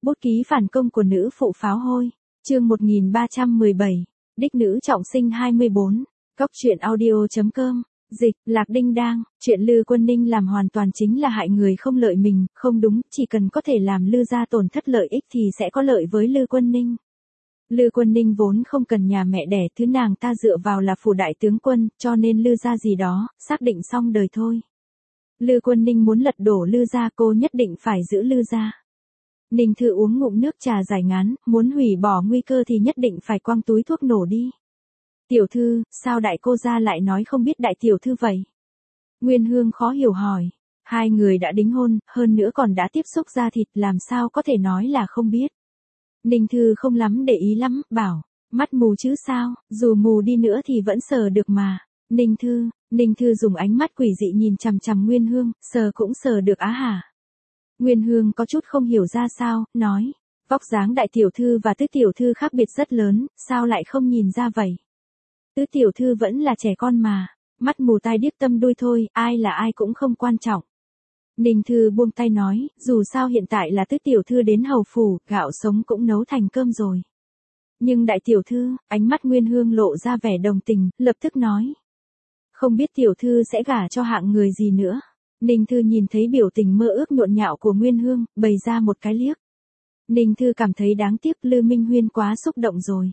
Bút ký phản công của nữ phụ pháo hôi. Chương 1317. Đích nữ trọng sinh 24. Góc truyện audio.com. Dịch, Lạc Đinh Đang, chuyện Lư Quân Ninh làm hoàn toàn chính là hại người không lợi mình, không đúng, chỉ cần có thể làm Lư gia tổn thất lợi ích thì sẽ có lợi với Lư Quân Ninh. Lư Quân Ninh vốn không cần nhà mẹ đẻ, thứ nàng ta dựa vào là phủ đại tướng quân, cho nên Lư gia gì đó, xác định xong đời thôi. Lư Quân Ninh muốn lật đổ Lư gia, cô nhất định phải giữ Lư gia. Ninh Thư uống ngụm nước trà giải ngán, muốn hủy bỏ nguy cơ thì nhất định phải quăng túi thuốc nổ đi. Tiểu thư, sao đại cô gia lại nói không biết đại tiểu thư vậy? Nguyên Hương khó hiểu hỏi. Hai người đã đính hôn, hơn nữa còn đã tiếp xúc da thịt, làm sao có thể nói là không biết. Ninh Thư không lắm để ý lắm, bảo, mắt mù chứ sao, dù mù đi nữa thì vẫn sờ được mà. Ninh Thư dùng ánh mắt quỷ dị nhìn chằm chằm Nguyên Hương, sờ cũng sờ được á hả? Nguyên Hương có chút không hiểu ra sao, nói, vóc dáng đại tiểu thư và tứ tiểu thư khác biệt rất lớn, sao lại không nhìn ra vậy? Tứ tiểu thư vẫn là trẻ con mà, mắt mù tai điếc tâm đuôi thôi, ai là ai cũng không quan trọng. Ninh Thư buông tay nói, dù sao hiện tại là tứ tiểu thư đến hầu phủ, gạo sống cũng nấu thành cơm rồi. Nhưng đại tiểu thư, ánh mắt Nguyên Hương lộ ra vẻ đồng tình, lập tức nói. Không biết tiểu thư sẽ gả cho hạng người gì nữa. Ninh Thư nhìn thấy biểu tình mơ ước nhộn nhạo của Nguyên Hương, bày ra một cái liếc. Ninh Thư cảm thấy đáng tiếc, Lư Minh Huyên quá xúc động rồi.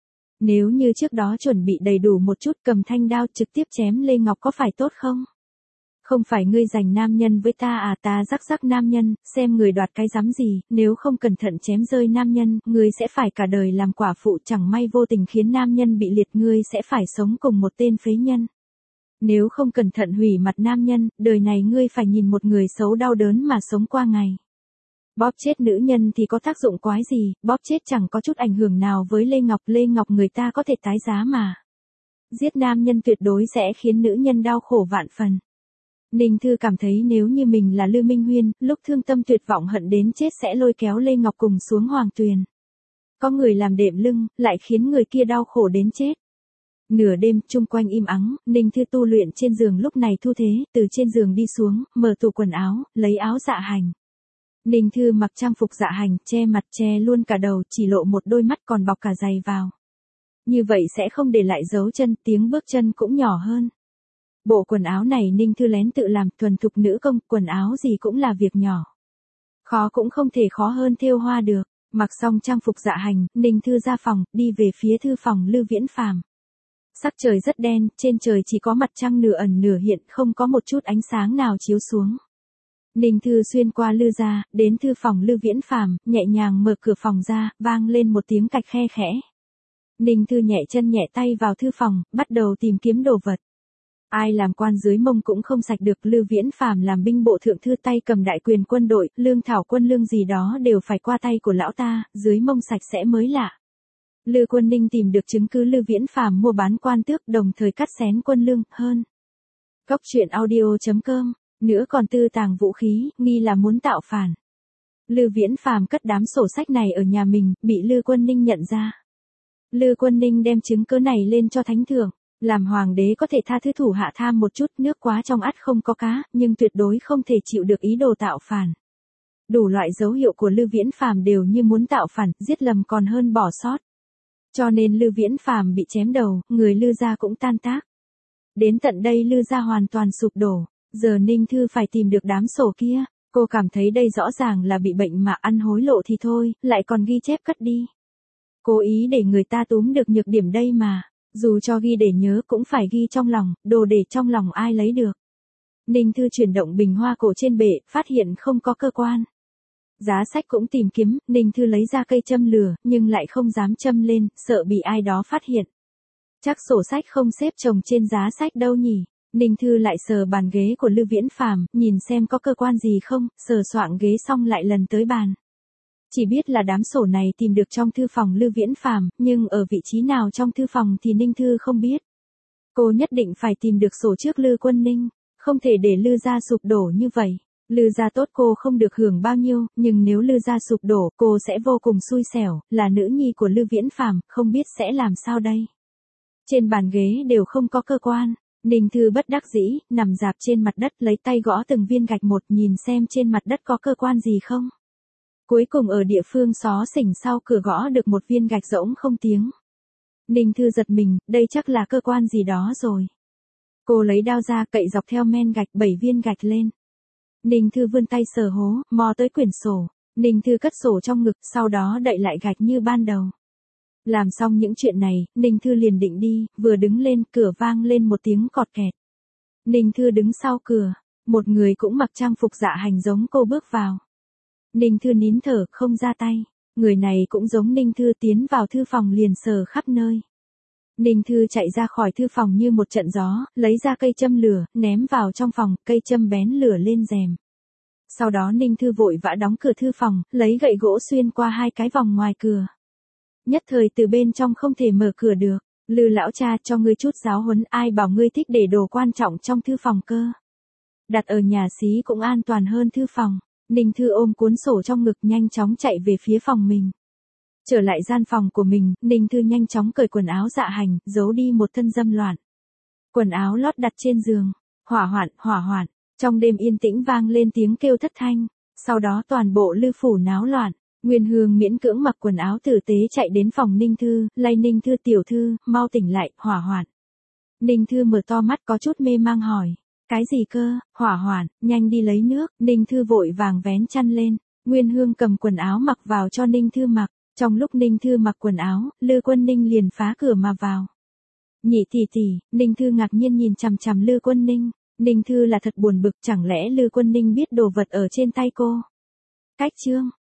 Nếu như trước đó chuẩn bị đầy đủ một chút, cầm thanh đao trực tiếp chém Lê Ngọc có phải tốt không? Không phải ngươi giành nam nhân với ta à, ta rắc nam nhân, xem người đoạt cái dám gì, nếu không cẩn thận chém rơi nam nhân, ngươi sẽ phải cả đời làm quả phụ, chẳng may vô tình khiến nam nhân bị liệt, ngươi sẽ phải sống cùng một tên phế nhân. Nếu không cẩn thận hủy mặt nam nhân, đời này ngươi phải nhìn một người xấu đau đớn mà sống qua ngày. Bóp chết nữ nhân thì có tác dụng quái gì, bóp chết chẳng có chút ảnh hưởng nào với Lê Ngọc người ta có thể tái giá mà. Giết nam nhân tuyệt đối sẽ khiến nữ nhân đau khổ vạn phần. Ninh Thư cảm thấy nếu như mình là Lư Minh Huyên, lúc thương tâm tuyệt vọng hận đến chết sẽ lôi kéo Lê Ngọc cùng xuống hoàng tuyền. Có người làm đệm lưng, lại khiến người kia đau khổ đến chết. Nửa đêm, chung quanh im ắng, Ninh Thư tu luyện trên giường lúc này thu thế, từ trên giường đi xuống, mở tủ quần áo, lấy áo dạ hành. Ninh Thư mặc trang phục dạ hành, che mặt che luôn cả đầu, chỉ lộ một đôi mắt còn bọc cả giày vào. Như vậy sẽ không để lại dấu chân, tiếng bước chân cũng nhỏ hơn. Bộ quần áo này Ninh Thư lén tự làm, thuần thục nữ công, quần áo gì cũng là việc nhỏ. Khó cũng không thể khó hơn thêu hoa được. Mặc xong trang phục dạ hành, Ninh Thư ra phòng, đi về phía thư phòng Lư Viễn Phàm. Sắc trời rất đen, trên trời chỉ có mặt trăng nửa ẩn nửa hiện, không có một chút ánh sáng nào chiếu xuống. Ninh Thư xuyên qua Lư gia, đến thư phòng Lư Viễn Phàm, nhẹ nhàng mở cửa phòng ra, vang lên một tiếng cạch khe khẽ. Ninh Thư nhẹ chân nhẹ tay vào thư phòng, bắt đầu tìm kiếm đồ vật. Ai làm quan dưới mông cũng không sạch được, Lư Viễn Phàm làm binh bộ thượng thư, tay cầm đại quyền quân đội, lương thảo quân lương gì đó đều phải qua tay của lão ta, dưới mông sạch sẽ mới lạ. Lư Quân Ninh tìm được chứng cứ Lư Viễn Phàm mua bán quan tước, đồng thời cắt xén quân lương, hơn. Góc truyện audio.com, nữa còn tư tàng vũ khí, nghi là muốn tạo phản. Lư Viễn Phàm cất đám sổ sách này ở nhà mình, bị Lư Quân Ninh nhận ra. Lư Quân Ninh đem chứng cứ này lên cho thánh thượng, làm hoàng đế có thể tha thứ thủ hạ tham một chút, nước quá trong ắt không có cá, nhưng tuyệt đối không thể chịu được ý đồ tạo phản. Đủ loại dấu hiệu của Lư Viễn Phàm đều như muốn tạo phản, giết lầm còn hơn bỏ sót. Cho nên Lư Viễn Phàm bị chém đầu, người Lư gia cũng tan tác. Đến tận đây Lư gia hoàn toàn sụp đổ, giờ Ninh Thư phải tìm được đám sổ kia, cô cảm thấy đây rõ ràng là bị bệnh mà ăn hối lộ thì thôi, lại còn ghi chép cất đi. Cố ý để người ta túm được nhược điểm đây mà, dù cho ghi để nhớ cũng phải ghi trong lòng, đồ để trong lòng ai lấy được. Ninh Thư chuyển động bình hoa cổ trên bệ, phát hiện không có cơ quan. Giá sách cũng tìm kiếm, Ninh Thư lấy ra cây châm lửa, nhưng lại không dám châm lên, sợ bị ai đó phát hiện. Chắc sổ sách không xếp chồng trên giá sách đâu nhỉ. Ninh Thư lại sờ bàn ghế của Lư Viễn Phàm, nhìn xem có cơ quan gì không, sờ soạng ghế xong lại lần tới bàn. Chỉ biết là đám sổ này tìm được trong thư phòng Lư Viễn Phàm, nhưng ở vị trí nào trong thư phòng thì Ninh Thư không biết. Cô nhất định phải tìm được sổ trước Lư Quân Ninh, không thể để Lư gia sụp đổ như vậy. Lư gia tốt cô không được hưởng bao nhiêu, nhưng nếu Lư gia sụp đổ, cô sẽ vô cùng xui xẻo, là nữ nhi của Lư Viễn Phàm, không biết sẽ làm sao đây. Trên bàn ghế đều không có cơ quan, Ninh Thư bất đắc dĩ, nằm rạp trên mặt đất lấy tay gõ từng viên gạch một, nhìn xem trên mặt đất có cơ quan gì không. Cuối cùng ở địa phương xó xỉnh sau cửa gõ được một viên gạch rỗng không tiếng. Ninh Thư giật mình, đây chắc là cơ quan gì đó rồi. Cô lấy đao ra cậy dọc theo men gạch 7 viên gạch lên. Ninh Thư vươn tay sờ hố, mò tới quyển sổ. Ninh Thư cất sổ trong ngực, sau đó đậy lại gạch như ban đầu. Làm xong những chuyện này, Ninh Thư liền định đi, vừa đứng lên, cửa vang lên một tiếng cọt kẹt. Ninh Thư đứng sau cửa, một người cũng mặc trang phục dạ hành giống cô bước vào. Ninh Thư nín thở, không ra tay. Người này cũng giống Ninh Thư, tiến vào thư phòng liền sờ khắp nơi. Ninh Thư chạy ra khỏi thư phòng như một trận gió, lấy ra cây châm lửa, ném vào trong phòng, cây châm bén lửa lên rèm. Sau đó Ninh Thư vội vã đóng cửa thư phòng, lấy gậy gỗ xuyên qua 2 cái vòng ngoài cửa. Nhất thời từ bên trong không thể mở cửa được. Lư lão cha, cho ngươi chút giáo huấn, ai bảo ngươi thích để đồ quan trọng trong thư phòng cơ. Đặt ở nhà xí cũng an toàn hơn thư phòng. Ninh Thư ôm cuốn sổ trong ngực nhanh chóng chạy về phía phòng mình. Trở lại gian phòng của mình, Ninh Thư nhanh chóng cởi quần áo dạ hành, giấu đi một thân dâm loạn. Quần áo lót đặt trên giường. Hỏa hoạn. Trong đêm yên tĩnh vang lên tiếng kêu thất thanh. Sau đó toàn bộ Lư phủ náo loạn. Nguyên Hương miễn cưỡng mặc quần áo tử tế chạy đến phòng Ninh Thư, lay Ninh Thư, tiểu thư, mau tỉnh lại, hỏa hoạn. Ninh Thư mở to mắt có chút mê mang hỏi. Cái gì cơ, hỏa hoạn, nhanh đi lấy nước. Ninh Thư vội vàng vén chăn lên. Nguyên Hương cầm quần áo mặc vào cho Ninh Thư mặc. Trong lúc Ninh Thư mặc quần áo, Lư Quân Ninh liền phá cửa mà vào. Nhị tỷ tỷ, Ninh Thư ngạc nhiên nhìn chằm chằm Lư Quân Ninh. Ninh Thư là thật buồn bực, chẳng lẽ Lư Quân Ninh biết đồ vật ở trên tay cô. Cách chương